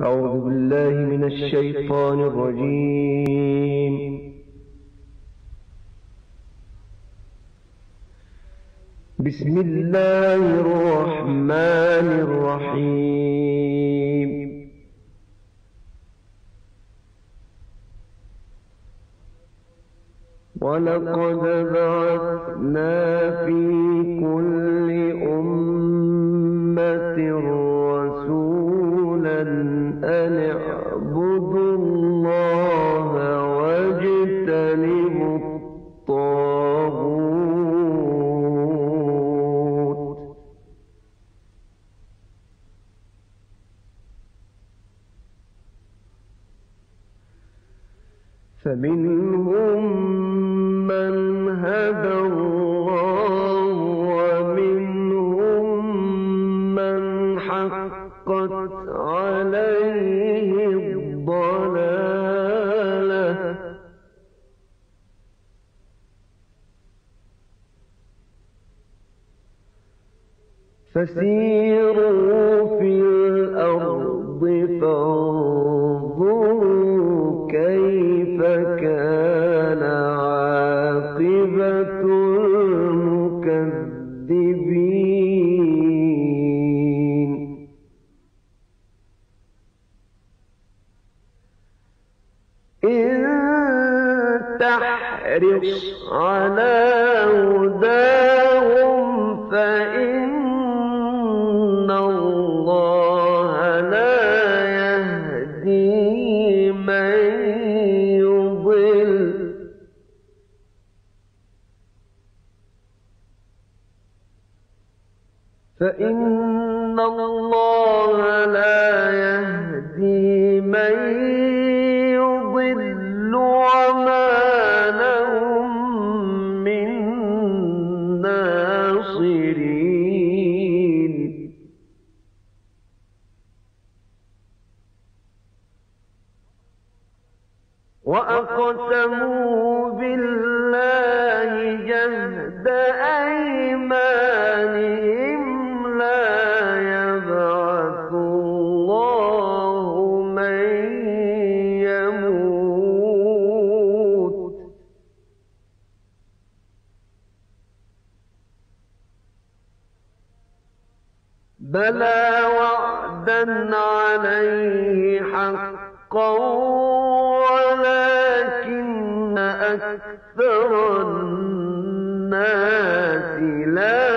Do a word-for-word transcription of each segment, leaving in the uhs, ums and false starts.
أعوذ بالله من الشيطان الرجيم. بسم الله الرحمن الرحيم. ولقد بعثنا في كل أمة رسولا أن اعبدوا الله واجتنبوا الطاغوت فمنهم من هدى الله ومنهم من حقت عليه الضلالة فسيروا في الأرض فانظروا كيف كان عاقبة المكذبين. إن تحرص على هداهم فإن الله لا يهدي من يضل فإن الله لا يهدي من يضل وما لهم من ناصرين. وأقسموا بالله جهد أيمانهم لا يبعث الله من يموت بلى وعدا عليه حقا ولكن أكثر الناس لا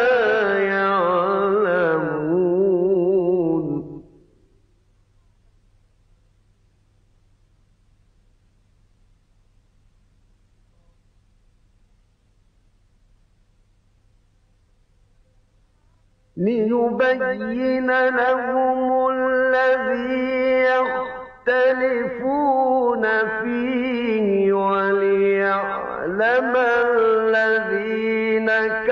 يعلمون. ليبين لهم الذي يختلفون فيه وليعلم الذين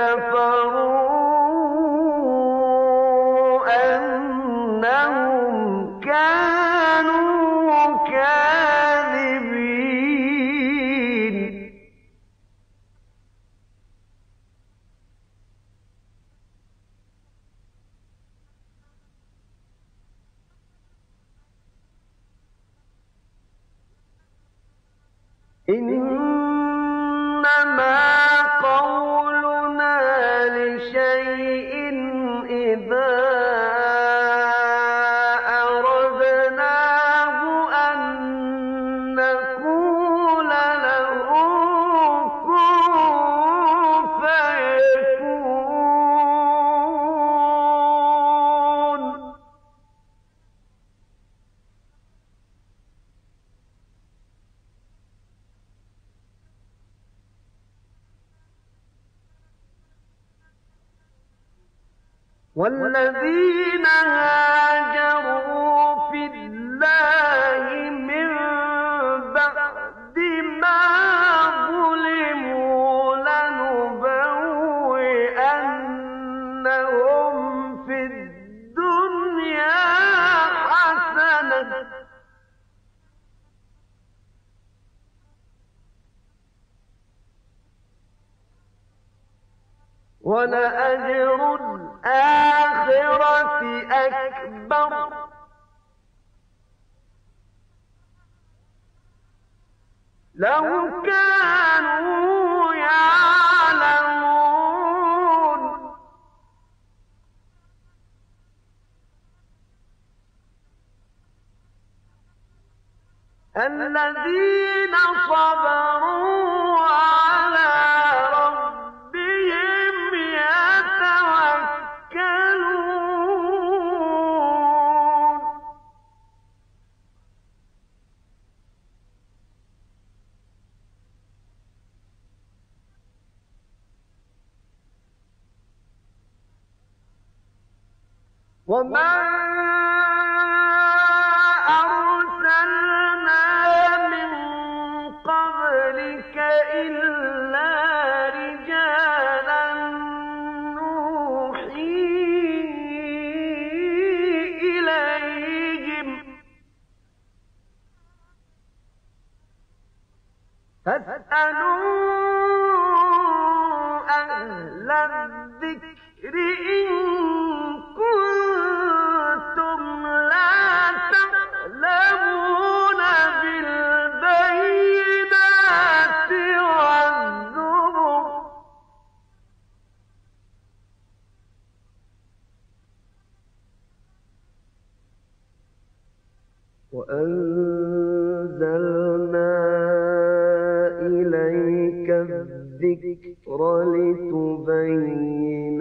كفروا أنهم كانوا كاذبين. إنما قولنا لشيء إذا أردناه أن نقول له كن فيكون. والذين هاجروا في الله من بعد ما ظلموا لنبوئنهم في الدنيا حسنة ولأجر الآخرة أكبر لو كانوا يعلمون. الذين صبروا على ربهم يتوكلون. وما أرسلنا من قبلك إلا رجالا نوحي إليهم فاسألوا أهل الذكر إن كنتم لا تعلمون بالبينات والزبر. وأنزلنا إليك الذكر لتبين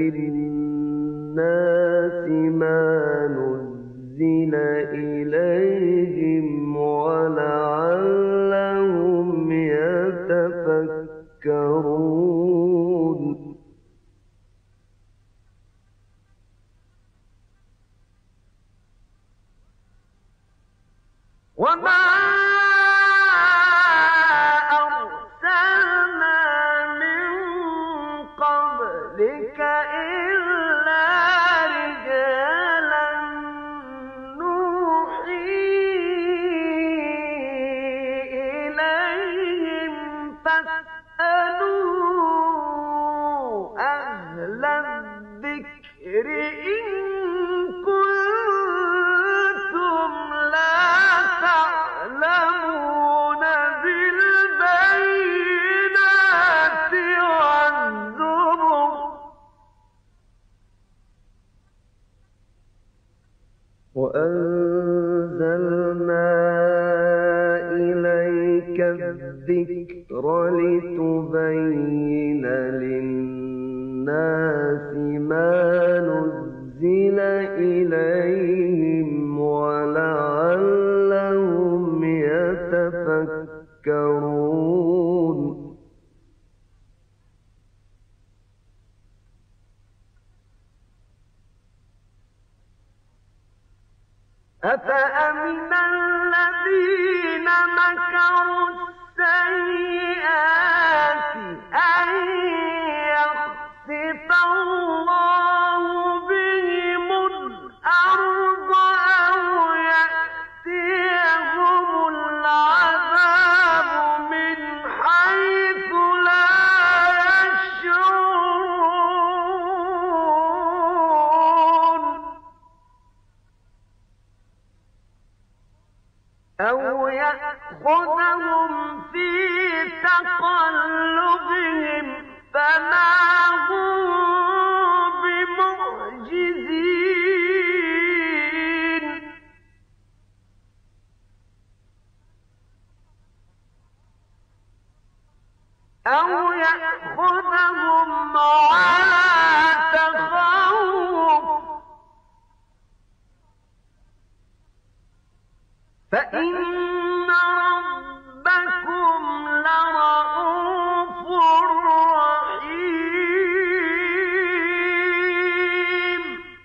للناس ما نزل إليهم ولعلهم يتفكرون. وما أرسلنا من قبلك إلا رجالا نوحي إليهم فاسألوا أهل الذكر إن كنتم لا تعلمون بالبينات والزبر. وأنزلنا إليك الذكر لتبين للناس ما نزل إليهم ولعلهم يتفكرون. أفأمن الذين مكروا السيئات أن يخسف الله بهم الأرض أو يأتيهم العذاب من حيث لا يشعرون أو يأخذهم في تقلبهم فما هم بمعجزين أو يأخذهم على تخوف فإن ربكم لرءوف رحيم.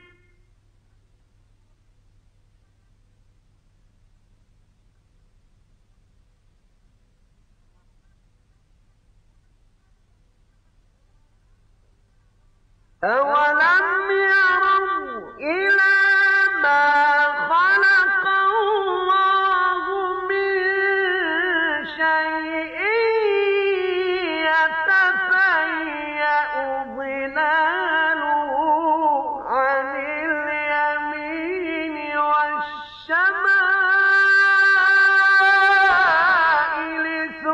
أولم يروا إلى ما خلق الله من شيء يتفيأ ظلاله عن اليمين والشمائل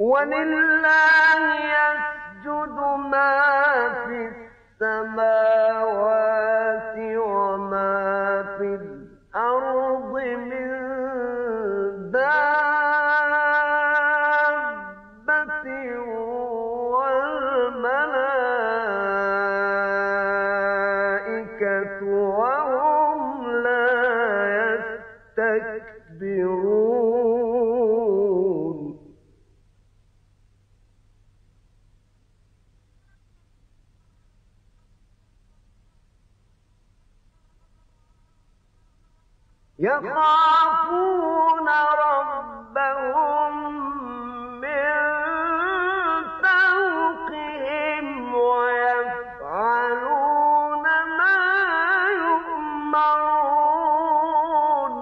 ولله يسجد ما في السماوات وما في الأرض من دابة والملائكة وهم لا يستكبرون يخافون ربهم من فوقهم ويفعلون ما يؤمرون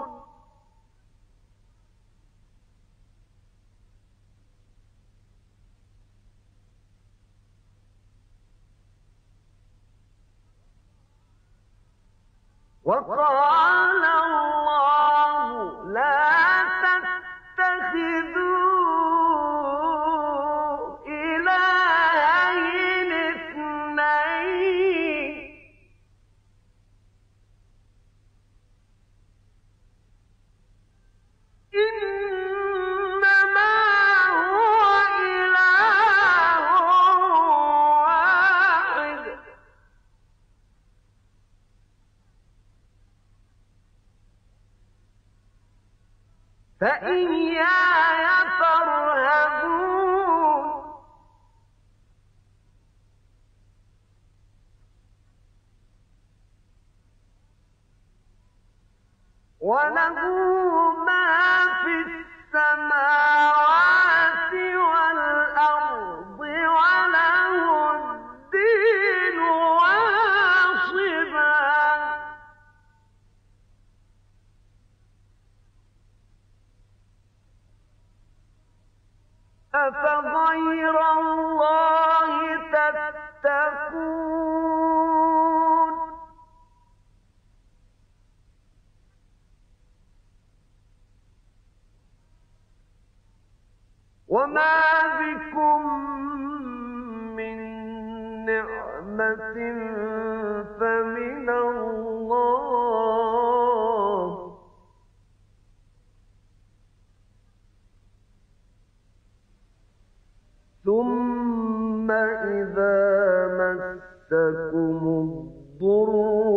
وقال الله لا تتخذوا إلهين اثنين إنما هو إله واحد فإياي فارهبون وله ما في السماوات والأرض وله الدين واصبا أفغير الله تتقون وما بكم من نعمة فمن الله ثم إذا مسكم الضر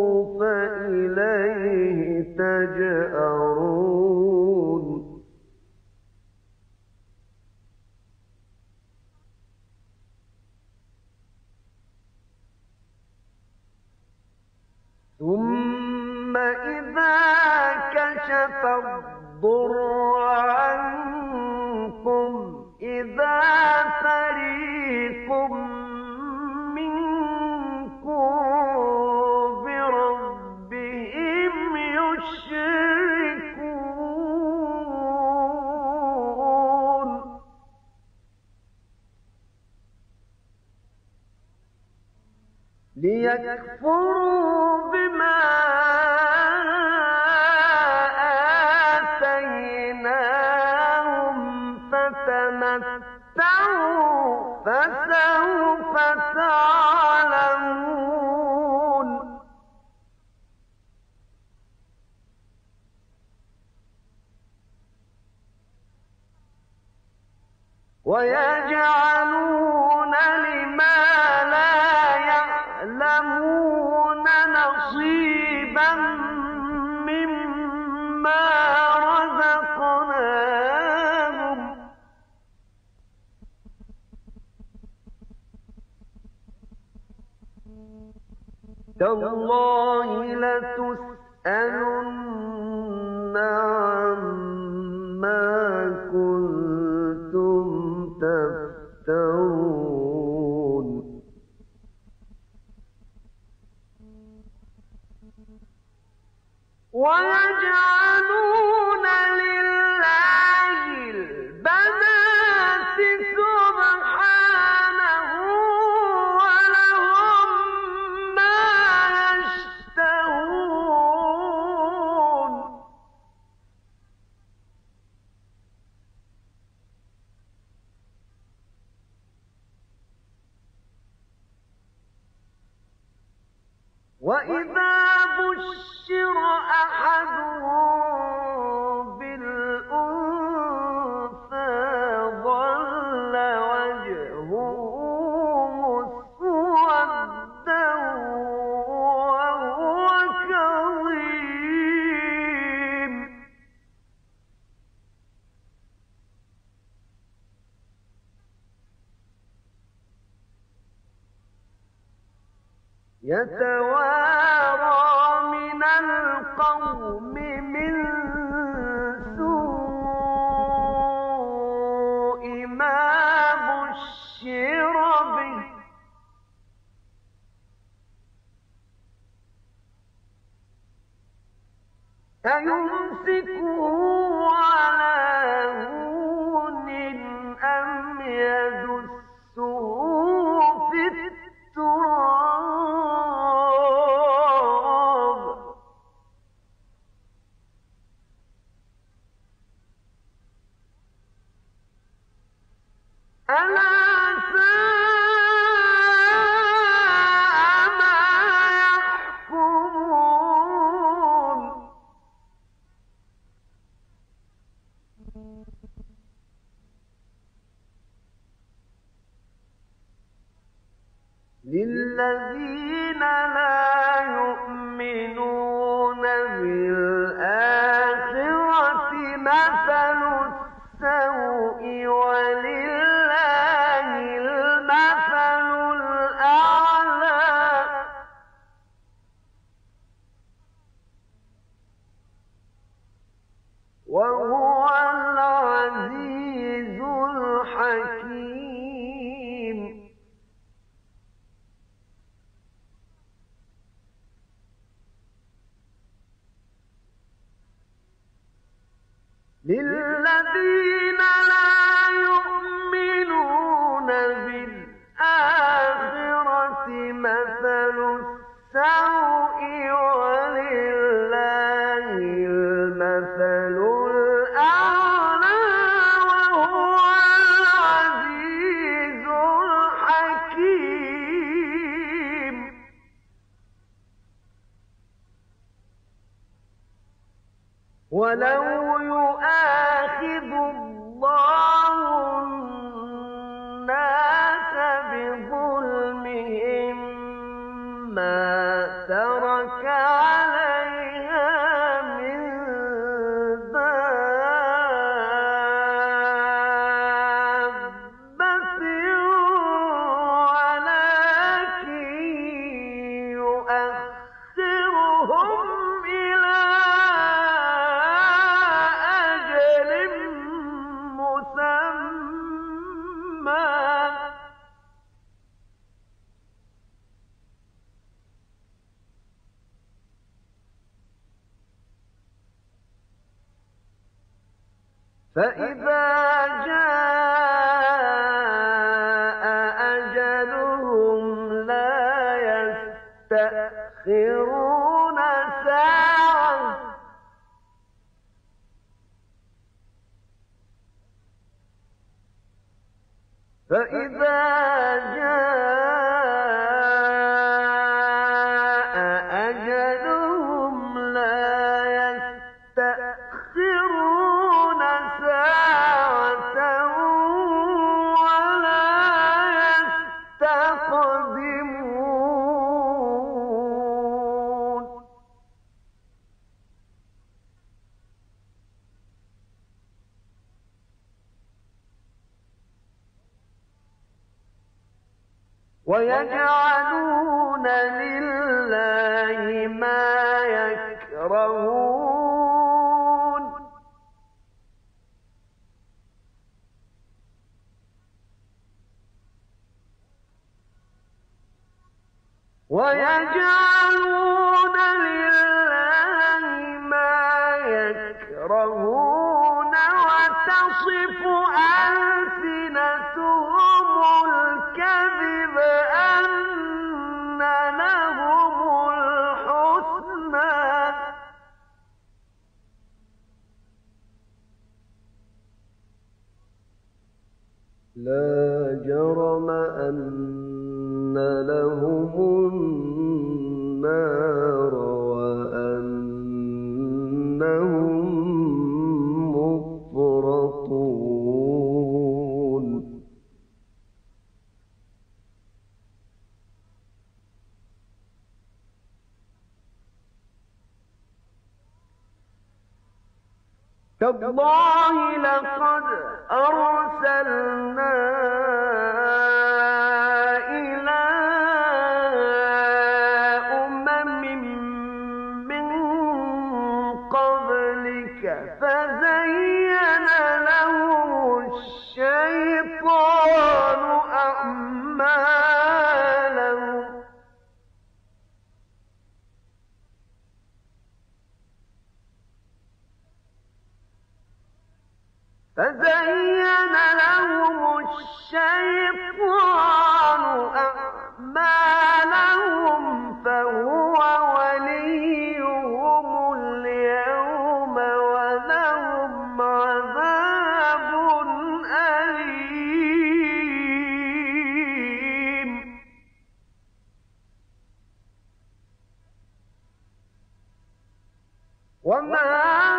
فإليه تجأرون ثم إذا كشف الضر عنكم إذا فريق منكم بربهم يشركون ليكفروا بما آتيناهم فتمتعوا فسوف تعلمون ويجعلون لما لا يعلمون نصيبا مما رزقناهم تالله لتسألن عما كنتم تفترون ويجعلون لله البنات سبحانه ولهم ما يشتهون وإذا بشر أحدهم بالأنثى ظل وجهه مسودا وهو كظيم يتوارى من القوم من سوء ما بشر به أيمسكه على هون أم يدسه في التراب ألا ساء ما يحكمون للذين لا يؤمنون بالآخرة مثل السوء ولله المثل الأعلى وهو العزيز الحكيم للذين لا يؤمنون بالآخرة مثل السوء ولله المثل الأعلى وهو العزيز الحكيم ولو يؤاخذ الله الناس بظلمهم ما ترك عليها من دابة ولكن يؤخرهم إلى فإذا جاء أجلهم لا يستأخرون ساعة فإذا جاء أجلهم لا يستأخرون ساعة ولا يستقدمون ويجعلون لله ما يكرهون ويجعلون لله ما يكرهون وتصف ألسنتهم الكذب أن لهم الحسنى لا جرم أن لهم النار تالله لقد أرسلنا إلى أمم من قبلك فزين لهم الشيطان أعمالهم فزين لهم الشيطان أعمالهم فهو وليهم اليوم ولهم عذاب أليم وما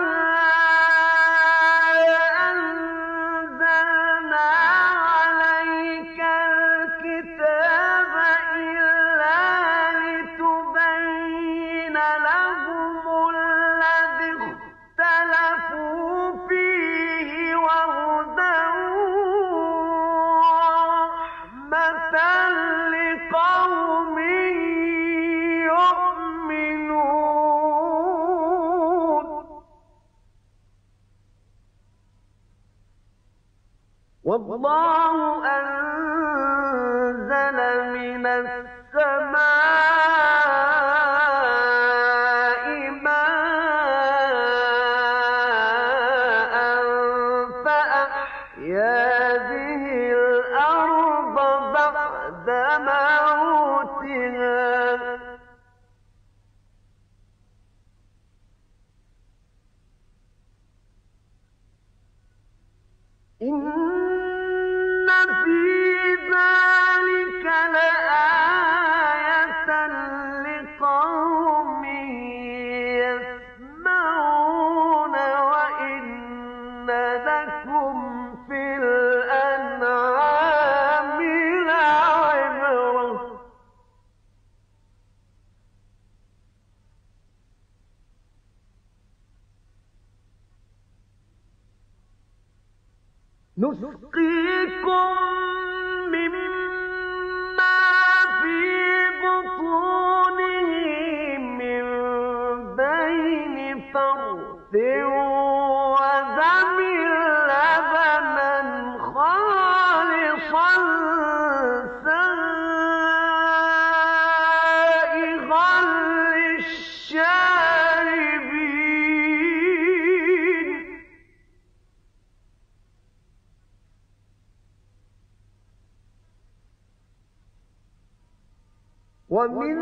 والله أنزل من السماء ماء فأحيا به الأرض بعد موتها إن نسقيكم مما في بطونه من بين فرث ودم لبنا خالصا سائغا للشاربين ومن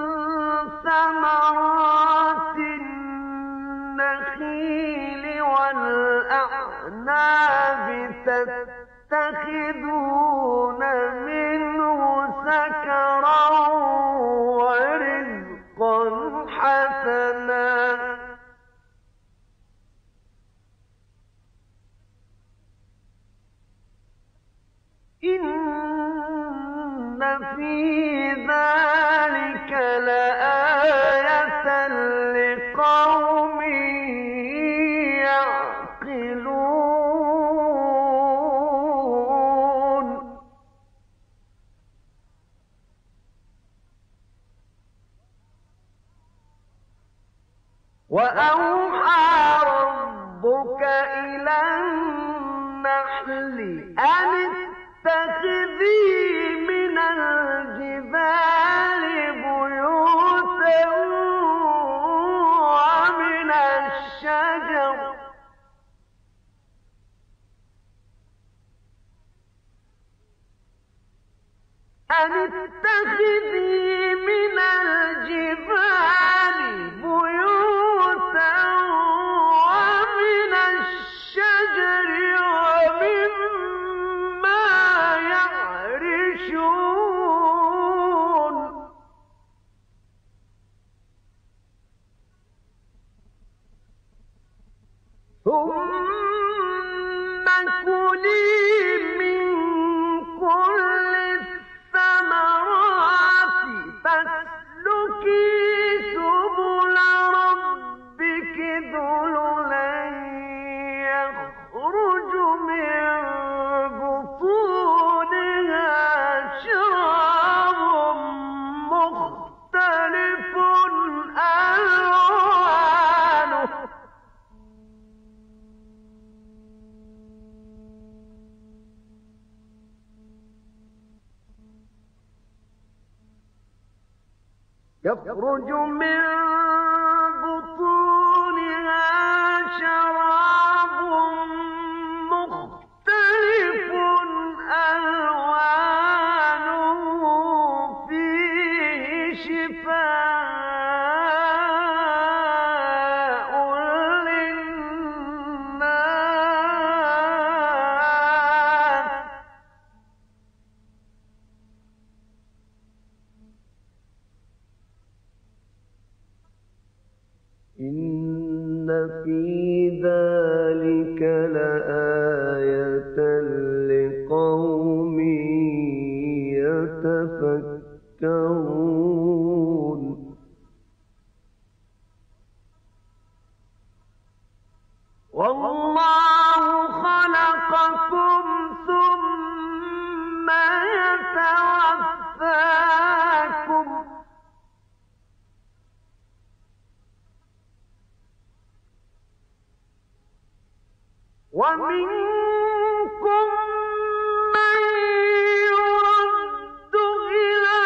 ثمرات النخيل والأعناب تتخذون منه سكرا ورزقا حسنا إن في ذلك لآية لقوم يعقلون وأوحى ربك إلى النحل أن اتخذي من الجبال بيوتا ومن الشجر أن اتخذي من الجبال بيوتا ومن الشجر ومما يعرشون ثم كلي من كل الثمرات يخرج من بطونها شراب مختلف ألوانه فيه شفاء للناس إن في ذلك لآية لقوم يتفكرون والله خلقكم ثم يتوفاكم ومنكم من يرد إلى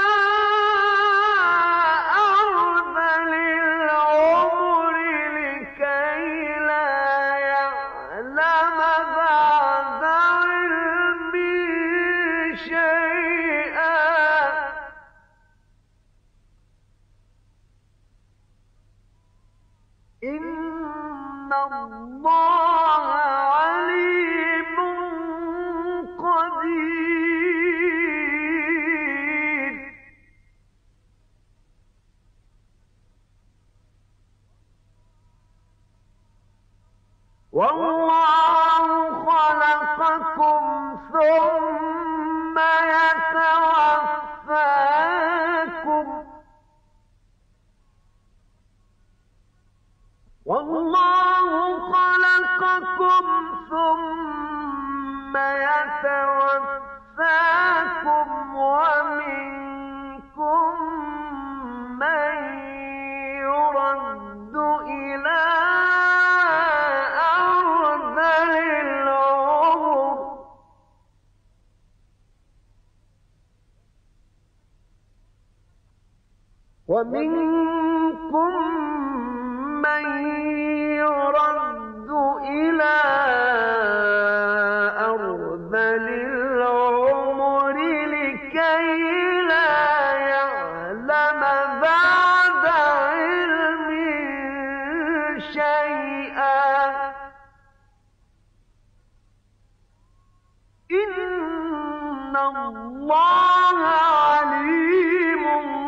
أرذل العمر لكي لا يعلم بعد علم شيئا إن الله عليم قدير والله خلقكم ثم يتوفاكم والله خلقكم ثم يتوفاكم ومنكم من يرد إلى أرذل العمر ومنكم من يرد إلى أرذل العمر لكي لا يعلم بعد علم شيئا إن الله عليم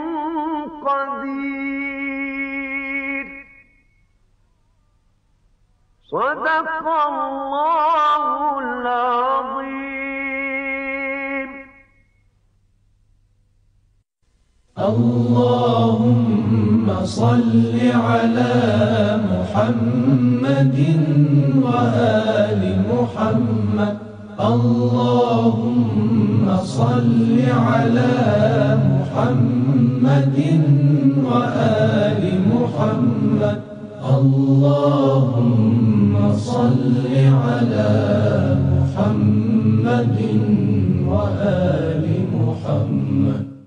قدير صدق الله العظيم. اللهم صل على محمد وآل محمد. اللهم صل على محمد وآل محمد. اللهم صل على محمد وآل محمد.